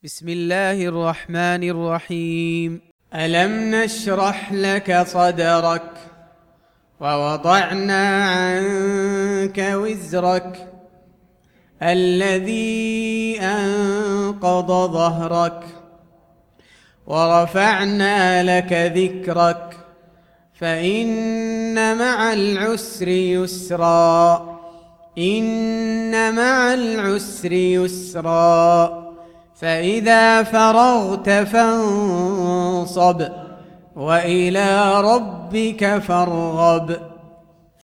بسم الله الرحمن الرحيم. ألم نشرح لك صدرك ووضعنا عنك وزرك الذي أنقض ظهرك ورفعنا لك ذكرك فإن مع العسر يسرا إن مع العسر يسرا فإذا فرغت فانصب وإلى ربك فارغب.